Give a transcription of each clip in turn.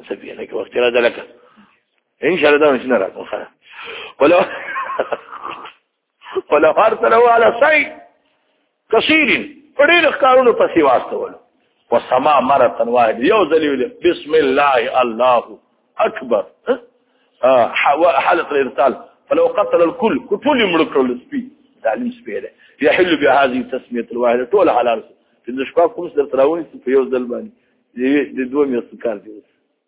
سفينه کې وخت را دلکه ان شاء الله دا مش نراکم خلاص ولو ارسلوا على صيد كثير فدين قانون پسې واستول وسما مره واحد یو ذلیل بسم الله الله اکبر حاله الارسال فلو قتل الكل كل ملكل سبي تعليم سبيله يحل بهذه التسميه الواحده طول حلال في شكاكم سر تراوني في يوز دلباني دي دوم يسكار دي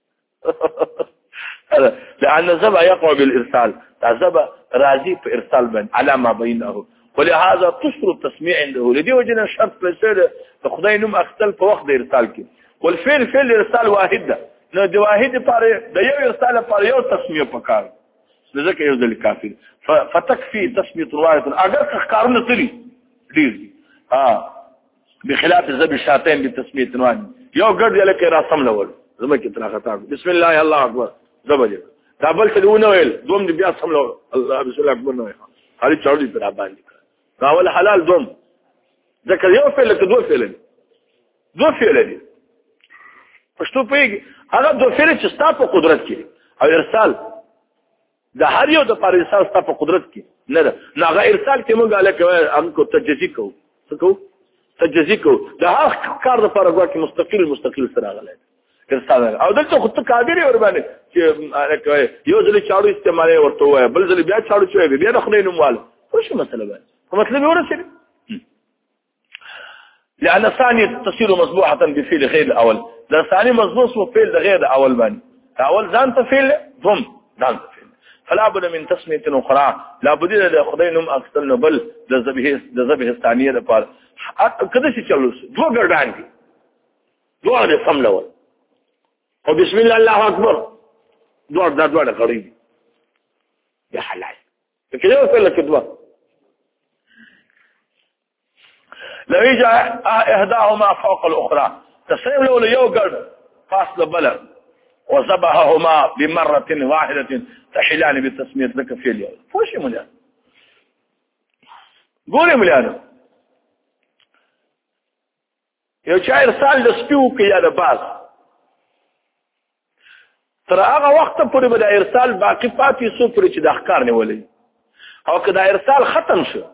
لأن الزبع يقع بالإرسال الزبع راضي في إرسال بين على ما بينه ولهذا تشر التسميع عنده لدي وجنا شرط لسير فخدای نوم اختل په وخت د ارسال کې والفعل فعل ارسال واحده نو د واحد لپاره د یو ارسال لپاره یو تسمیه پکار ځکه یو ځل کافي فتكفي تسميه واحده اگر کارونه تری ډیر بخلاف ذبح الشاتين بتسميه واحده یو ګرد لکه راسم لول زمکه تر خطا بسم الله الله اکبر زبر دابل تدونه ویل دوم دې بیا سم لول الله بسم الله اکبر نو خالي چاړي پر باندې راول حلال دوم ذکر یو فعل کې دوه فعل دي پښتو پیږي هغه دوه فعل چې ستاسو په قدرت کې او ارسال د هر یو د پر ارسال ستاسو په قدرت کې نه ده هغه ارسال کې موږ الکه هم کو تجزی کو څه تجزی کو د هغه کار لپاره غواړي مستقل سره غلای ارسال او دلته خو ته قادر اور باندې چې یو ځل چاړو استعمال ورته وای بل ځل بیا چاړو چوي بیا خو نه نومواله خو شو مسله باندې مطلب ورسېږي لأن الثاني تصير مصبوحة بفعل غير الأول ده الثاني مصبوح وفعل غير الأول بان الأول ذان تفعل ضم ذان تفعل فلا بد من تسمية أخرى لا بد لأخذينهم أكثر نبل لذبه الثانية لفعل كده سيشلوس دو قردان دي دو قردان صم لول وبسم الله الله أكبر دو قردان قريب يا حلال كده يقول لك دو لو يجي إحداهما فوق الأخرى تسلم له يوغر فاصل بلد وذبحهما بمرة واحدة تحلان بالتسمية لك في اليوم فوش مليان قولي مليانو يو چا ارسال لسپیو که یا لباس تر هغه وخت پورې به د ارسال باقی پاتې سو پورې چې د احکار نیولې او که د ارسال ختم شو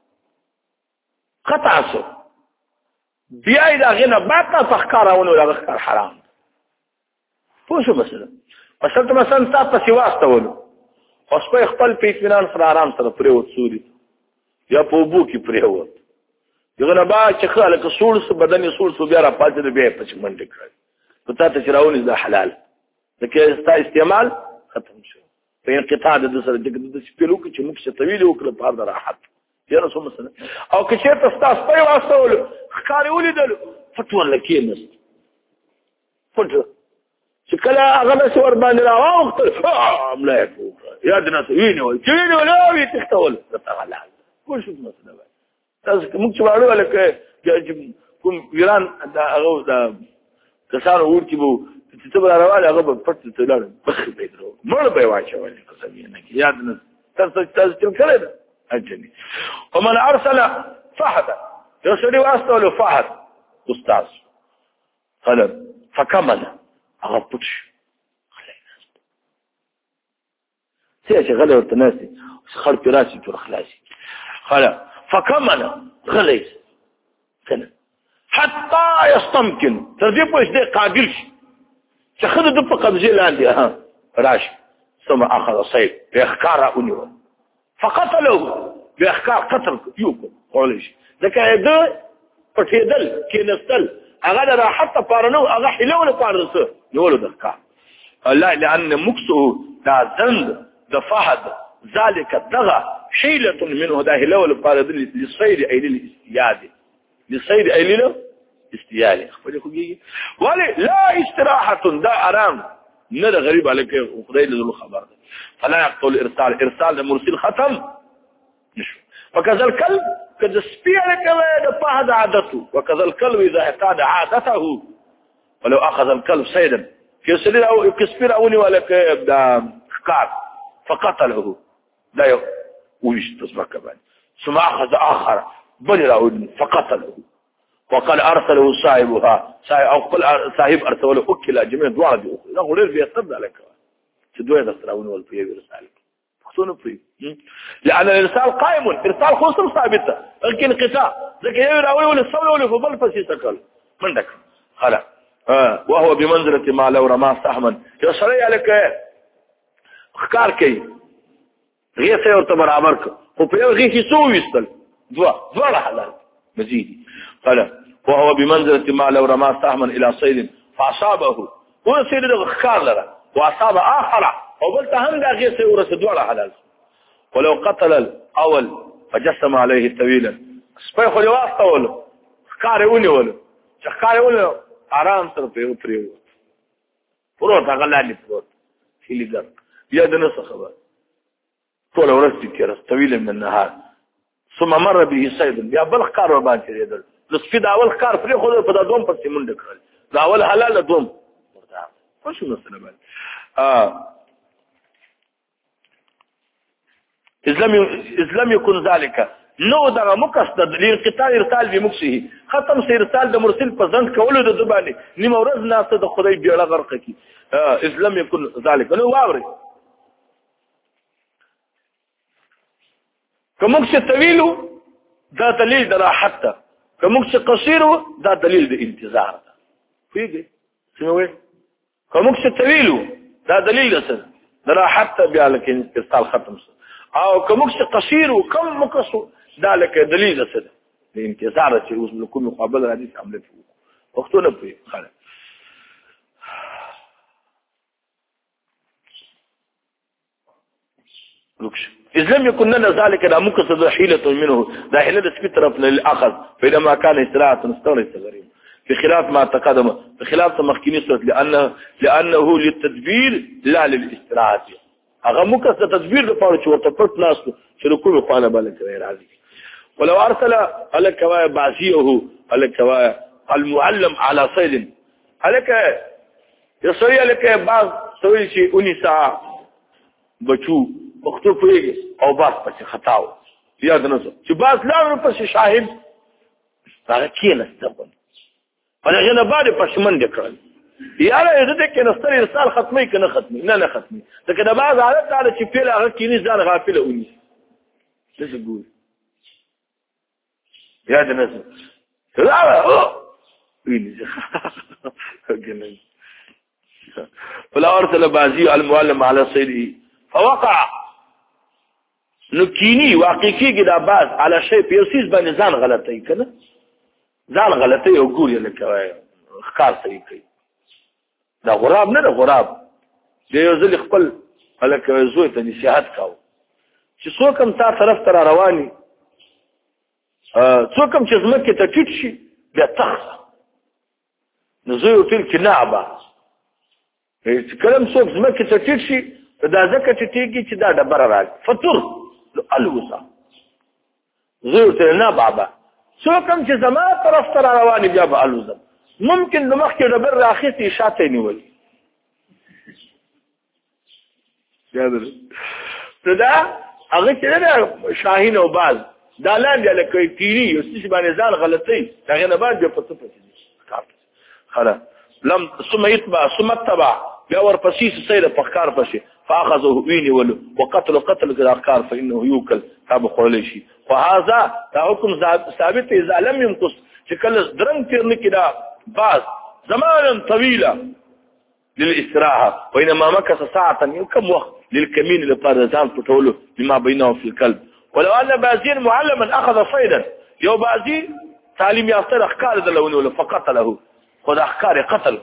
قطع سو بیا دا غنه بعد نه تخکارونه ولا غخر حرام پوښو مثلا تاسو په واسطولو اوس په خپل پیټمنان سره آرام سره پریوت سوري یا په بو کې پریوت دغه با چې خلک سورس بدن سورس بیا را پاتې د بیا په منډه کړ په تاسو چې راونی دا حلال ځکه ستا استعمال ختم شو په انقطاع د سره د سپلو کې چې موږ څه طويل وکړو په هر راحت یا رسول الله او که چیرته تاسو په واسطولو ښکاری ولیدل فتوى لکې نست فتوى چې کله هغه څه ور باندې راوخت عمله یا د ناس ویني چې ولا وي تختول تعالی کوم څه مسله تاسو موږ چې وړو ولکه کوم ایران دا هغه دا کسانو ورته وو چې ته راواله هغه په پټ ته لاړ بخ به درو مړ به واچول قسم یې نه کې یاد نه تاسو کړل اجني ومن ارسل فحد يسري واستول فحد استاذ قال فكمل اغبطش خلينا سيجي غلي ورتناسي خلق راسي تور خلاصي قال فكمل غليس كان حتى يستمكن ترجيب وش دي قادرش تاخذ دب قبزي لاندي راش ثم اخذ صيد بيخكار انيو فقتله بأخكار قتل يوكل قوليش ذكا يدو فتيدل كينستل أغادا را حتى فارنو أغا حلو لفارنسو يقولوا ذكا لا لأن مكسه دا زند دفاهد ذلك الدغى حيلة منه دا حلو لفارنسو للصيد أي للاستياد للصيد أي للاستياد ولي لا استراحة دا أرام ندى غريب عليك وقضي لذلو خبر فلا يقتل إرسال المرسل ختم وكذا الكلب قد استيع لك فهد عادته وكذا الكلب إذا اعتاد عادته ولو أخذ الكلب صيدا يسلل أو يكسبير أولي ولك خكار فقتله لا ويش تصبح كمان ثم أخذ آخر بني رأولي فقتله وقال ارسله صاحبها او قل صاحب ارسله وكل جميع دعاء دي لا غير بيقصد عليك تدوي ذكرون والفي رسالك خصوصا في لان الارسال قائم ارسال خصوصا ثابته لكن قطاع ذلك يراوي ولا صبر ولا فضل فسيتكل منك خلاص وهو بمنزله ما لو رمى سهما يشري عليك اخكار كي غير سيورت برابرك وفي غير سو يستل دوا حلال مزيد قال وهو بمنزله ما لو رمى سهما الى صيد فاصابه هو سيد اخكار لره واصاب اخر او بلت هم دا غير سيورت دوا حلال ولو قتل الاول فجسم عليه طويلا سپي خو واسطه ول اخكار ونی آرام سره په پریو پروت غلالي پروت هیلګر بیا د نس خبر ټول ورځ کې طويل من النهار ثم مر به صيد بیا بل کار و باندې کېدل د سپید اول کار پرې خو په دوم پسې منډه کړل دا اول حلال دوم ورته خو شو مسله باندې اسلام يكون ذلك نو دغه مقصد للقتال ارسال بمكسه ختم سي ارسال د مرسل په ځند کولو د دبانې نیمه ورځ ناسه د خدای بیړه غرق کی اسلام يكون ذلك نو واوري کومکس طويل دا دلیل د راحت کومکس قصير دا دلیل د انتظار فيږي څنګه کومکس طويل دا دلیل د راحت بیا لکه ارسال ختم او کومکس قصير وكم مقص ذلك دليل سد الانتظار چې اوس نو کوم مقابل حدیث عمل فيه وختونه په خاله لوكش اذا لم يكن لنا ذلك لا مقصد حيله منه ذا حيله طرف للاخذ فإنما كان استراحه نستغرق غريب بخلاف ما تقدم بخلاف مخكيني صورت لانه للتدبير لا للاستراحه هغه مقصد تدبیر لپاره چې ورته پټ ناس چې کومه خانه باندې کوي راځي ولو ارسل الک کوا بعثيه الک کوا المعلم على صيد الک يسوي الک بعض سوي شي انسا بچو وختو پويږي او باس پس خطاو یاد نه چې باس لا پس شاهد هغه کېنه ستبن ولغه نه باندې پښمن دکړل یاره دې کې نستر ارسال ختمي کنه ختمي نه ختمي دا کله بعض حالت على چې پیل هغه کینی ځان غافل اونی څه ګور یاد نه لا ویني جنن فلا ارسل بازي المعلم على صيده فوقع نکینی واقعي دا باز على شيء پیوسیز باندې ځان غلطي کنه ځان غلطي او ګور یې لکه خاص صحیح کوي دا غراب نه دا غراب دی یو ځل خپل الکه زوی ته نصيحت کاوه چې څوک هم تا طرف تر رواني څوک هم چې زمکه ته ټیټ شي بیا تخ نو زوی وتل کې نعبه چې کلم څوک زمکه ته ټیټ شي دا ځکه چې تیږي چې دا ډبره راځي فطر الوسا زوی وتل نه بابا څوک هم چې زما طرف تر رواني بیا به الوزم ممكن د مخکې ډبر راخېتي شاته نیول یادر دا هغه چې دا شاهین او باز دا لاندې لکه تیری او څه باندې ځان غلطي هغه نه باندې پته پته خلاص لم ثم يتبع ثم اتبع بیا ورپسې سيره فخار پشه فاخذه ويني ولو وقتل الافكار فانه يوكل تاب خولشي فهذا حكم ثابت اذا لم ينقص شكل درنګ تیرنه کدا بعض زمانا طويلا للاستراحة وإنما مكث ساعة كم وقت للكمين للطاردان فتوله بما بينه في الكلب ولو أن بازين معلما أخذ صيدا يو بازين تعليم يفتر أخكار دلونه فقتله خذ أخكار قتل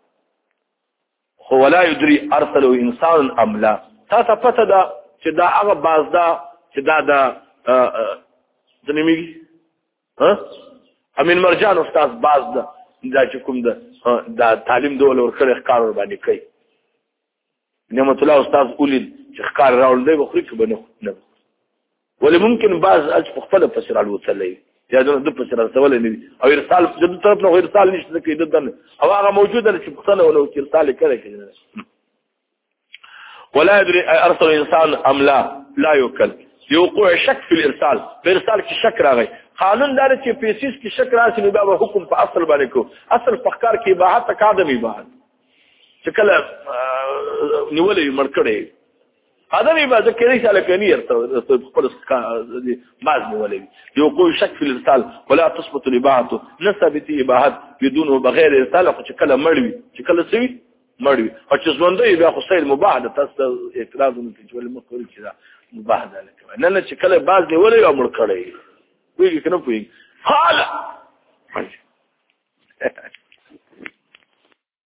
هو لا يدري أرسله إنسان أم لا تاتفت دا دا أغب باز دا دا دنميجي أمين مرجان أستاذ باز دا چې کوم دا تعلیم دول ورکړي ښکار باندې کوي نعمت الله استاد اولید چې ښکار راول دی بخوري کې بنه ولې ممکن بعض اج په خپل فسر الوصلې یا د فسر الرسول نه او ارسال د طرف نه ارسال نشته کې ددن او هغه موجوده چې پښتنه ولو چې ارسال کړي ولا يدري ارسل انسان ام لا يوكل لوقوع شک فی الارسال په ارسال کې شک راغی قانون دار چې پیسیس کې شک راشي نو دا به حکم په اصل باندې کو اصل په ښکار کې اباحت قادم اباحت چې کله نیولې مرکړې ادم اباحت کې رساله کني ارته خپل باز نیولې لوقوع شک فی الارسال ولا تثبت الاباحه نثبت اباحت بدون وبغیر ارسال چې کله مړوي چې کله سوي مړوي او چې ژوندې بیا خو سید مباح ده تاسو اعتراض نه کوي ولې مخوري چې دا مباح ده نه چې کله باز نیولې او مړ کړی ویږي کنه پوي حالا